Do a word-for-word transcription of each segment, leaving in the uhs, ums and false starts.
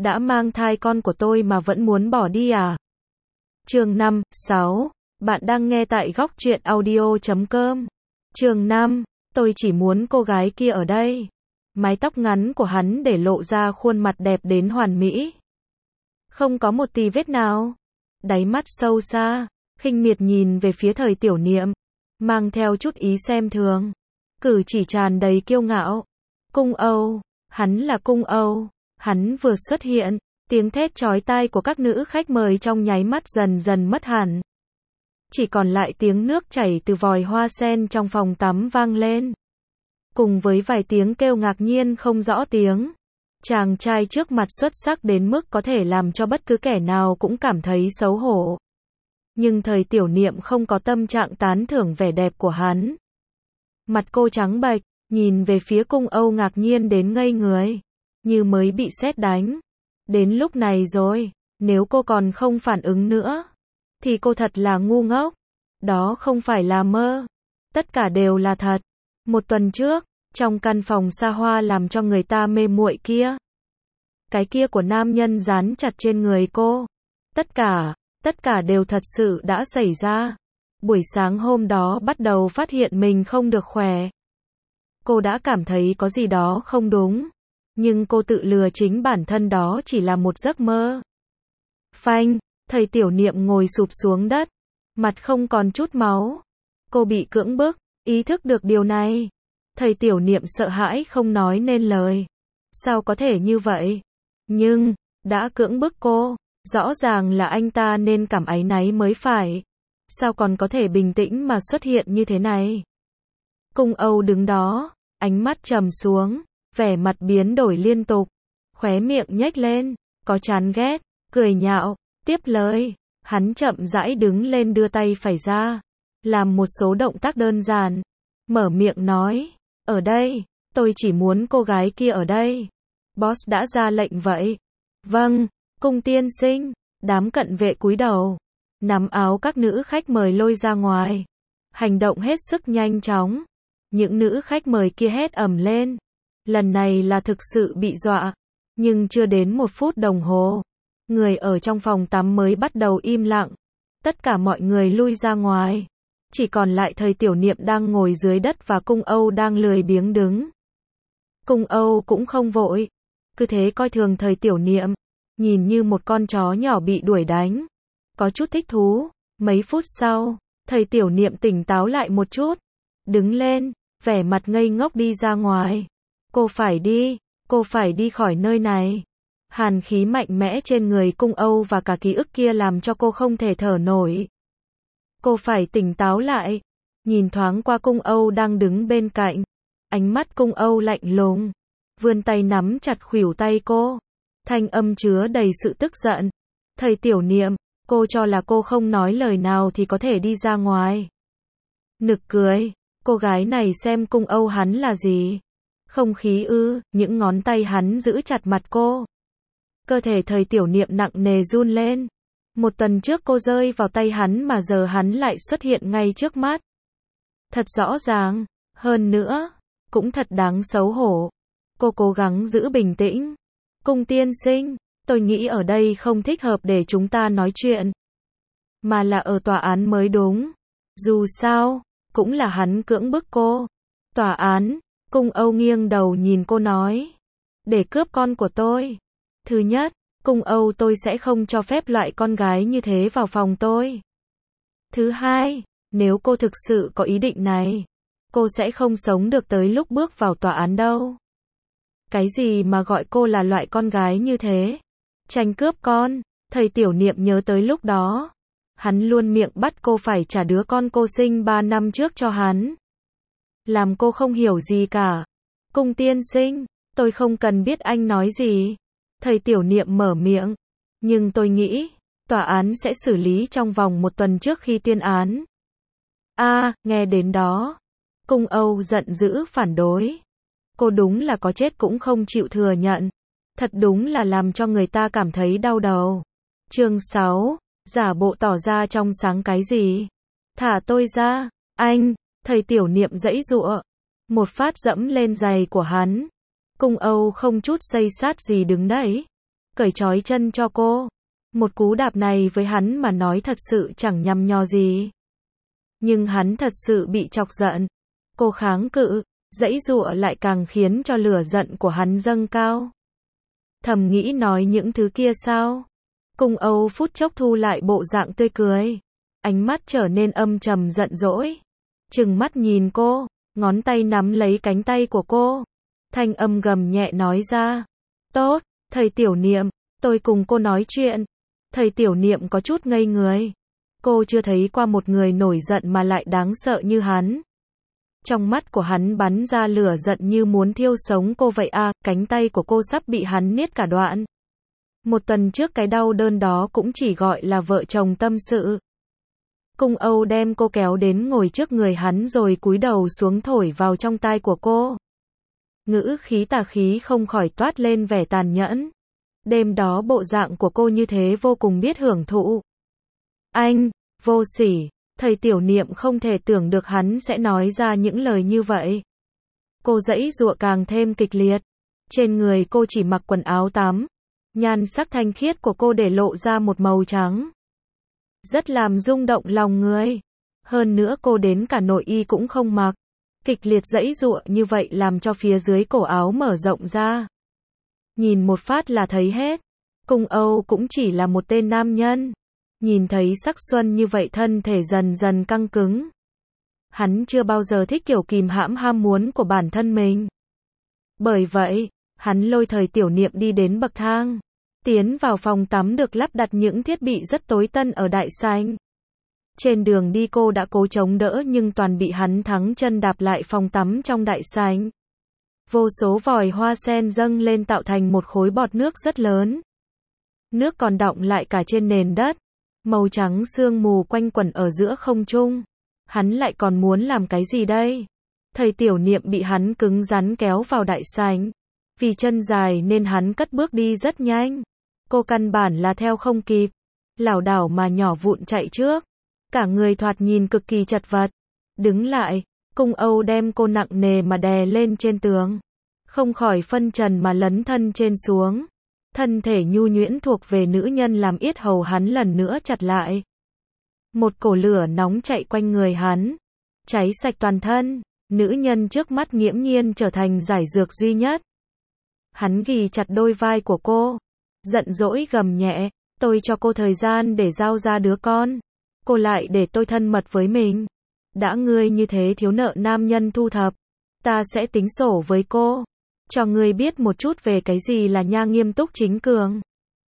đã mang thai con của tôi mà vẫn muốn bỏ đi à? Chương năm, sáu. Bạn đang nghe tại góc truyện audio chấm com. Chương năm. Tôi chỉ muốn cô gái kia ở đây. Mái tóc ngắn của hắn để lộ ra khuôn mặt đẹp đến hoàn mỹ. Không có một tì vết nào. Đáy mắt sâu xa, khinh miệt nhìn về phía Thời Tiểu Niệm, mang theo chút ý xem thường. Cử chỉ tràn đầy kiêu ngạo. Cung Âu, hắn là Cung Âu. Hắn vừa xuất hiện, tiếng thét chói tai của các nữ khách mời trong nháy mắt dần dần mất hẳn. Chỉ còn lại tiếng nước chảy từ vòi hoa sen trong phòng tắm vang lên. Cùng với vài tiếng kêu ngạc nhiên không rõ tiếng. Chàng trai trước mặt xuất sắc đến mức có thể làm cho bất cứ kẻ nào cũng cảm thấy xấu hổ. Nhưng Thời Tiểu Niệm không có tâm trạng tán thưởng vẻ đẹp của hắn. Mặt cô trắng bệch, nhìn về phía Cung Âu ngạc nhiên đến ngây người, như mới bị sét đánh. Đến lúc này rồi, nếu cô còn không phản ứng nữa, thì cô thật là ngu ngốc. Đó không phải là mơ. Tất cả đều là thật. Một tuần trước, trong căn phòng xa hoa làm cho người ta mê muội kia, cái kia của nam nhân dán chặt trên người cô. Tất cả, tất cả đều thật sự đã xảy ra. Buổi sáng hôm đó bắt đầu phát hiện mình không được khỏe. Cô đã cảm thấy có gì đó không đúng. Nhưng cô tự lừa chính bản thân đó chỉ là một giấc mơ. Phanh, Thời Tiểu Niệm ngồi sụp xuống đất. Mặt không còn chút máu. Cô bị cưỡng bức, ý thức được điều này. Thời Tiểu Niệm sợ hãi không nói nên lời. Sao có thể như vậy? Nhưng, đã cưỡng bức cô, rõ ràng là anh ta nên cảm áy náy mới phải. Sao còn có thể bình tĩnh mà xuất hiện như thế này? Cung Âu đứng đó, ánh mắt trầm xuống, vẻ mặt biến đổi liên tục, khóe miệng nhếch lên, có chán ghét, cười nhạo, tiếp lời. Hắn chậm rãi đứng lên đưa tay phải ra, làm một số động tác đơn giản, mở miệng nói, ở đây, tôi chỉ muốn cô gái kia ở đây. Boss đã ra lệnh vậy. Vâng, Cung tiên sinh. Đám cận vệ cúi đầu, nắm áo các nữ khách mời lôi ra ngoài. Hành động hết sức nhanh chóng. Những nữ khách mời kia hét ầm lên. Lần này là thực sự bị dọa. Nhưng chưa đến một phút đồng hồ, người ở trong phòng tắm mới bắt đầu im lặng. Tất cả mọi người lui ra ngoài. Chỉ còn lại Thời Tiểu Niệm đang ngồi dưới đất và Cung Âu đang lười biếng đứng. Cung Âu cũng không vội. Cứ thế coi thường Thời Tiểu Niệm. Nhìn như một con chó nhỏ bị đuổi đánh. Có chút thích thú. Mấy phút sau, Thời Tiểu Niệm tỉnh táo lại một chút. Đứng lên, vẻ mặt ngây ngốc đi ra ngoài. Cô phải đi, cô phải đi khỏi nơi này. Hàn khí mạnh mẽ trên người Cung Âu và cả ký ức kia làm cho cô không thể thở nổi. Cô phải tỉnh táo lại. Nhìn thoáng qua Cung Âu đang đứng bên cạnh. Ánh mắt Cung Âu lạnh lùng. Vươn tay nắm chặt khuỷu tay cô. Thanh âm chứa đầy sự tức giận. Thời Tiểu Niệm, cô cho là cô không nói lời nào thì có thể đi ra ngoài. Nực cười. Cô gái này xem Cung Âu hắn là gì? Không khí ư? Những ngón tay hắn giữ chặt mặt cô. Cơ thể Thời Tiểu Niệm nặng nề run lên. Một tuần trước cô rơi vào tay hắn mà giờ hắn lại xuất hiện ngay trước mắt. Thật rõ ràng. Hơn nữa, cũng thật đáng xấu hổ. Cô cố gắng giữ bình tĩnh. Cung tiên sinh, tôi nghĩ ở đây không thích hợp để chúng ta nói chuyện. Mà là ở tòa án mới đúng. Dù sao, cũng là hắn cưỡng bức cô. Tòa án, Cung Âu nghiêng đầu nhìn cô nói. Để cướp con của tôi. Thứ nhất, Cung Âu tôi sẽ không cho phép loại con gái như thế vào phòng tôi. Thứ hai, nếu cô thực sự có ý định này, cô sẽ không sống được tới lúc bước vào tòa án đâu. Cái gì mà gọi cô là loại con gái như thế? Tranh cướp con. Thời Tiểu Niệm nhớ tới lúc đó. Hắn luôn miệng bắt cô phải trả đứa con cô sinh ba năm trước cho hắn. Làm cô không hiểu gì cả. Cung tiên sinh, tôi không cần biết anh nói gì. Thời Tiểu Niệm mở miệng. Nhưng tôi nghĩ, tòa án sẽ xử lý trong vòng một tuần trước khi tuyên án. A, à, nghe đến đó. Cung Âu giận dữ phản đối. Cô đúng là có chết cũng không chịu thừa nhận. Thật đúng là làm cho người ta cảm thấy đau đầu. Chương sáu. Giả bộ tỏ ra trong sáng cái gì? Thả tôi ra, anh. Thời Tiểu Niệm giãy giụa. Một phát dẫm lên giày của hắn. Cung Âu không chút xây sát gì đứng đấy. cởi trói chân cho cô. Một cú đạp này với hắn mà nói thật sự chẳng nhằm nhò gì. Nhưng hắn thật sự bị chọc giận. Cô kháng cự, giãy giụa lại càng khiến cho lửa giận của hắn dâng cao. Thầm nghĩ nói những thứ kia sao? Cung Âu phút chốc thu lại bộ dạng tươi cười. Ánh mắt trở nên âm trầm giận dỗi. Trừng mắt nhìn cô, ngón tay nắm lấy cánh tay của cô. Thanh âm gầm nhẹ nói ra. Tốt, thầy Tiểu Niệm, tôi cùng cô nói chuyện. Thầy Tiểu Niệm có chút ngây người. Cô chưa thấy qua một người nổi giận mà lại đáng sợ như hắn. Trong mắt của hắn bắn ra lửa giận như muốn thiêu sống cô vậy à, cánh tay của cô sắp bị hắn niết cả đoạn. Một tuần trước cái đau đớn đó cũng chỉ gọi là vợ chồng tâm sự. Cung Âu đem cô kéo đến ngồi trước người hắn rồi cúi đầu xuống thổi vào trong tai của cô. Ngữ khí tà khí không khỏi toát lên vẻ tàn nhẫn. Đêm đó bộ dạng của cô như thế vô cùng biết hưởng thụ. Anh, vô sỉ, thầy Tiểu Niệm không thể tưởng được hắn sẽ nói ra những lời như vậy. Cô giãy giụa càng thêm kịch liệt. Trên người cô chỉ mặc quần áo tắm. Nhan sắc thanh khiết của cô để lộ ra một màu trắng. Rất làm rung động lòng người. Hơn nữa cô đến cả nội y cũng không mặc. Kịch liệt giãy giụa như vậy làm cho phía dưới cổ áo mở rộng ra. Nhìn một phát là thấy hết. Cung Âu cũng chỉ là một tên nam nhân. Nhìn thấy sắc xuân như vậy thân thể dần dần căng cứng. Hắn chưa bao giờ thích kiểu kìm hãm ham muốn của bản thân mình. Bởi vậy, hắn lôi thầy Tiểu Niệm đi đến bậc thang. Tiến vào phòng tắm được lắp đặt những thiết bị rất tối tân ở đại sảnh. Trên đường đi cô đã cố chống đỡ nhưng toàn bị hắn thắng chân đạp lại phòng tắm trong đại sảnh. Vô số vòi hoa sen dâng lên tạo thành một khối bọt nước rất lớn. Nước còn đọng lại cả trên nền đất. Màu trắng sương mù quanh quẩn ở giữa không trung. Hắn lại còn muốn làm cái gì đây? Thầy Tiểu Niệm bị hắn cứng rắn kéo vào đại sảnh. Vì chân dài nên hắn cất bước đi rất nhanh. Cô căn bản là theo không kịp. Lảo đảo mà nhỏ vụn chạy trước. Cả người thoạt nhìn cực kỳ chật vật. Đứng lại, Cung Âu đem cô nặng nề mà đè lên trên tường. Không khỏi phân trần mà lấn thân trên xuống. Thân thể nhu nhuyễn thuộc về nữ nhân làm yết hầu hắn lần nữa chặt lại. Một cổ lửa nóng chạy quanh người hắn. Cháy sạch toàn thân. Nữ nhân trước mắt nghiễm nhiên trở thành giải dược duy nhất. Hắn ghì chặt đôi vai của cô. Giận dỗi gầm nhẹ. Tôi cho cô thời gian để giao ra đứa con. Cô lại để tôi thân mật với mình. Đã ngươi như thế thiếu nợ nam nhân thu thập. Ta sẽ tính sổ với cô. Cho ngươi biết một chút về cái gì là nha nghiêm túc chính cường.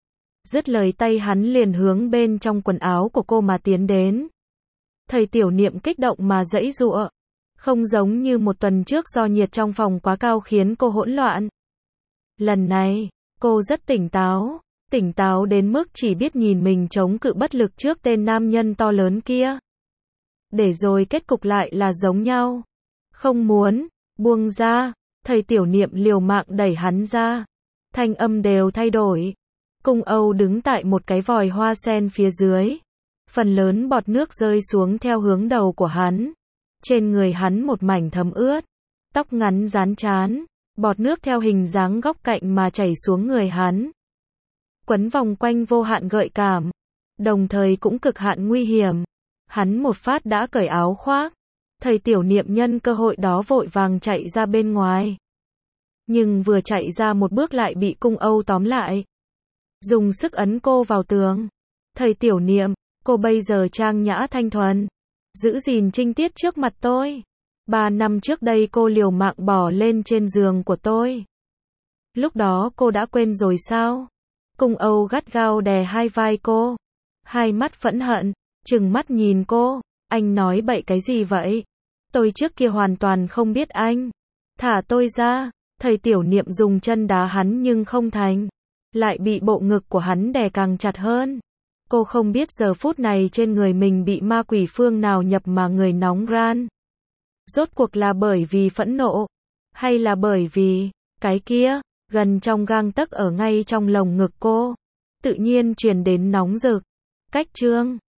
Dứt lời tay hắn liền hướng bên trong quần áo của cô mà tiến đến. Thầy Tiểu Niệm kích động mà giãy giụa. Không giống như một tuần trước do nhiệt trong phòng quá cao khiến cô hỗn loạn. Lần này, cô rất tỉnh táo. Tỉnh táo đến mức chỉ biết nhìn mình chống cự bất lực trước tên nam nhân to lớn kia. Để rồi kết cục lại là giống nhau. Không muốn, buông ra. Thầy Tiểu Niệm liều mạng đẩy hắn ra. Thanh âm đều thay đổi. Cung Âu đứng tại một cái vòi hoa sen phía dưới. Phần lớn bọt nước rơi xuống theo hướng đầu của hắn. Trên người hắn một mảnh thấm ướt. Tóc ngắn dán trán. Bọt nước theo hình dáng góc cạnh mà chảy xuống người hắn. Quấn vòng quanh vô hạn gợi cảm. Đồng thời cũng cực hạn nguy hiểm. Hắn một phát đã cởi áo khoác. Thầy Tiểu Niệm nhân cơ hội đó vội vàng chạy ra bên ngoài. Nhưng vừa chạy ra một bước lại bị Cung Âu tóm lại. Dùng sức ấn cô vào tường. Thầy Tiểu Niệm, cô bây giờ trang nhã thanh thuần. Giữ gìn trinh tiết trước mặt tôi. Ba năm trước đây cô liều mạng bỏ lên trên giường của tôi. Lúc đó cô đã quên rồi sao? Cung Âu gắt gao đè hai vai cô. Hai mắt phẫn hận, trừng mắt nhìn cô. Anh nói bậy cái gì vậy? Tôi trước kia hoàn toàn không biết anh. Thả tôi ra. Thầy Tiểu Niệm dùng chân đá hắn nhưng không thành. Lại bị bộ ngực của hắn đè càng chặt hơn. Cô không biết giờ phút này trên người mình bị ma quỷ phương nào nhập mà người nóng ran. Rốt cuộc là bởi vì phẫn nộ. Hay là bởi vì, cái kia, gần trong gang tấc ở ngay trong lồng ngực cô. Tự nhiên truyền đến nóng rực. Cách chương